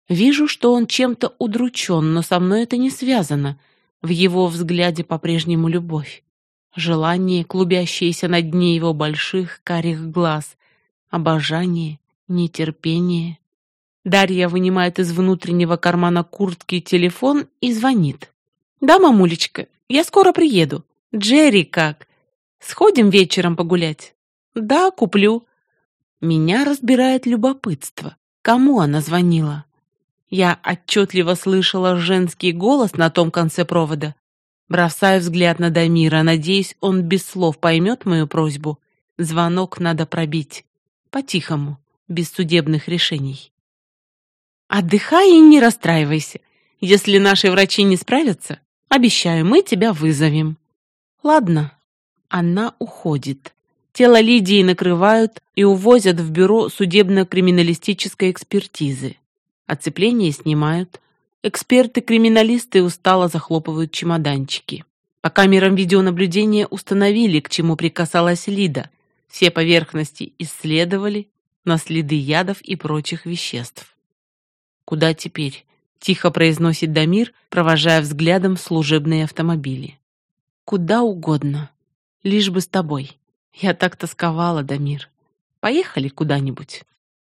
Вижу, что он чем-то удручен, но со мной это не связано. В его взгляде по-прежнему любовь. Желание, клубящееся на дне его больших карих глаз. Обожание, нетерпение. Дарья вынимает из внутреннего кармана куртки телефон и звонит. «Да, мамулечка, я скоро приеду. Джерри как? Сходим вечером погулять?» «Да, куплю». Меня разбирает любопытство. Кому она звонила? Я отчетливо слышала женский голос на том конце провода. Бросаю взгляд на Дамира, надеюсь, он без слов поймет мою просьбу. Звонок надо пробить. По-тихому, без судебных решений. «Отдыхай и не расстраивайся. Если наши врачи не справятся, обещаю, мы тебя вызовем». «Ладно». Она уходит. Тело Лидии накрывают и увозят в бюро судебно-криминалистической экспертизы. Оцепление снимают. Эксперты-криминалисты устало захлопывают чемоданчики. По камерам видеонаблюдения установили, к чему прикасалась Лида. Все поверхности исследовали на следы ядов и прочих веществ. «Куда теперь?» — тихо произносит Дамир, провожая взглядом служебные автомобили. «Куда угодно. Лишь бы с тобой. Я так тосковала, Дамир. Поехали куда-нибудь».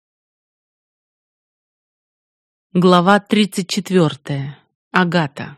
Глава 34. Агата.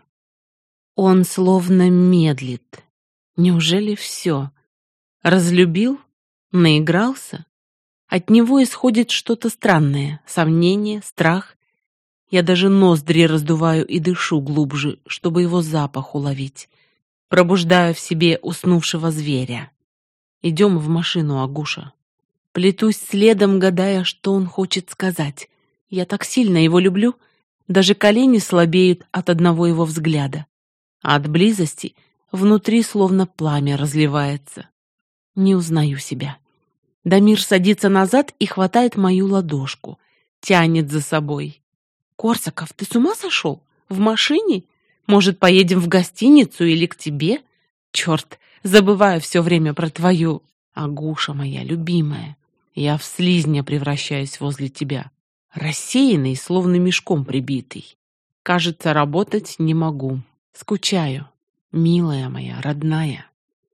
Он словно медлит. Неужели все? Разлюбил? Наигрался? От него исходит что-то странное. Сомнение, страх. Я даже ноздри раздуваю и дышу глубже, чтобы его запах уловить. Пробуждаю в себе уснувшего зверя. Идем в машину, Агуша. Плетусь следом, гадая, что он хочет сказать. Я так сильно его люблю, даже колени слабеют от одного его взгляда. А от близости внутри словно пламя разливается. Не узнаю себя. Дамир садится назад и хватает мою ладошку. Тянет за собой. «Корсаков, ты с ума сошел? В машине? Может, поедем в гостиницу или к тебе? Черт, забываю все время про твою... Агуша моя любимая. Я в слизня превращаюсь возле тебя. Рассеянный, словно мешком прибитый. Кажется, работать не могу. Скучаю, милая моя, родная».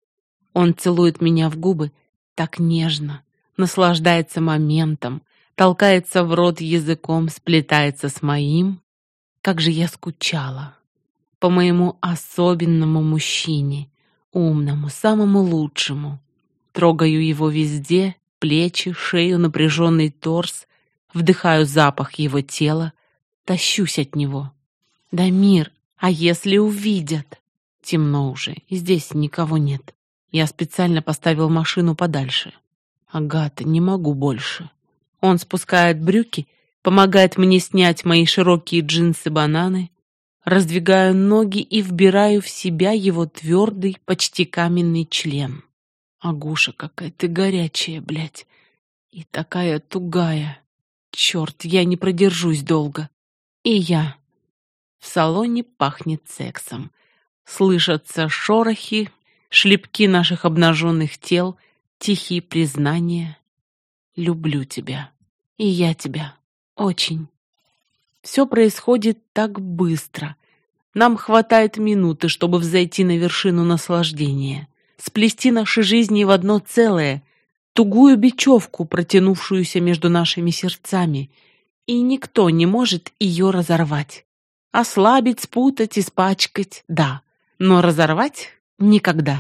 Он целует меня в губы так нежно, наслаждается моментом, толкается в рот языком, сплетается с моим. Как же я скучала по моему особенному мужчине, умному, самому лучшему. Трогаю его везде, плечи, шею, напряженный торс, вдыхаю запах его тела, тащусь от него. «Дамир, а если увидят?» Темно уже, и здесь никого нет. Я специально поставил машину подальше. «Агата, не могу больше». Он спускает брюки, помогает мне снять мои широкие джинсы-бананы, раздвигаю ноги и вбираю в себя его твердый, почти каменный член. «Агуша, какая ты горячая, блядь, и такая тугая. Черт, я не продержусь долго». И я. В салоне пахнет сексом. Слышатся шорохи, шлепки наших обнаженных тел, тихие признания. «Люблю тебя. И я тебя. Очень». Все происходит так быстро. Нам хватает минуты, чтобы взойти на вершину наслаждения, сплести наши жизни в одно целое, тугую бечевку, протянувшуюся между нашими сердцами, и никто не может ее разорвать. Ослабить, спутать, испачкать — да, но разорвать — никогда.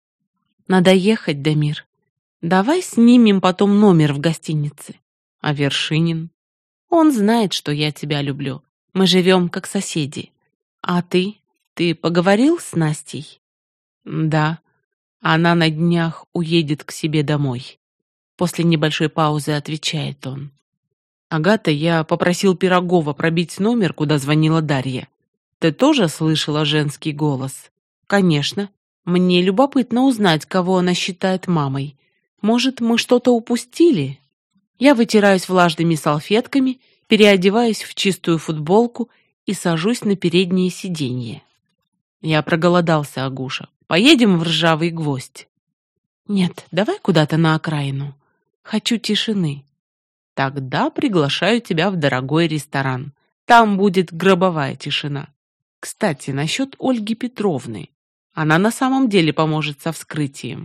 Надо ехать, Дамир. Давай снимем потом номер в гостинице. А Вершинин? Он знает, что я тебя люблю. Мы живем как соседи. А ты? Ты поговорил с Настей? Да. Она на днях уедет к себе домой. После небольшой паузы отвечает он. Агата, я попросил Пирогова пробить номер, куда звонила Дарья. Ты тоже слышала женский голос? Конечно. Мне любопытно узнать, кого она считает мамой. Может, мы что-то упустили? Я вытираюсь влажными салфетками, переодеваюсь в чистую футболку и сажусь на переднее сиденье. Я проголодался, Агуша. Поедем в Ржавый Гвоздь? Нет, давай куда-то на окраину. Хочу тишины. Тогда приглашаю тебя в дорогой ресторан. Там будет гробовая тишина. Кстати, насчет Ольги Петровны. Она на самом деле поможет со вскрытием.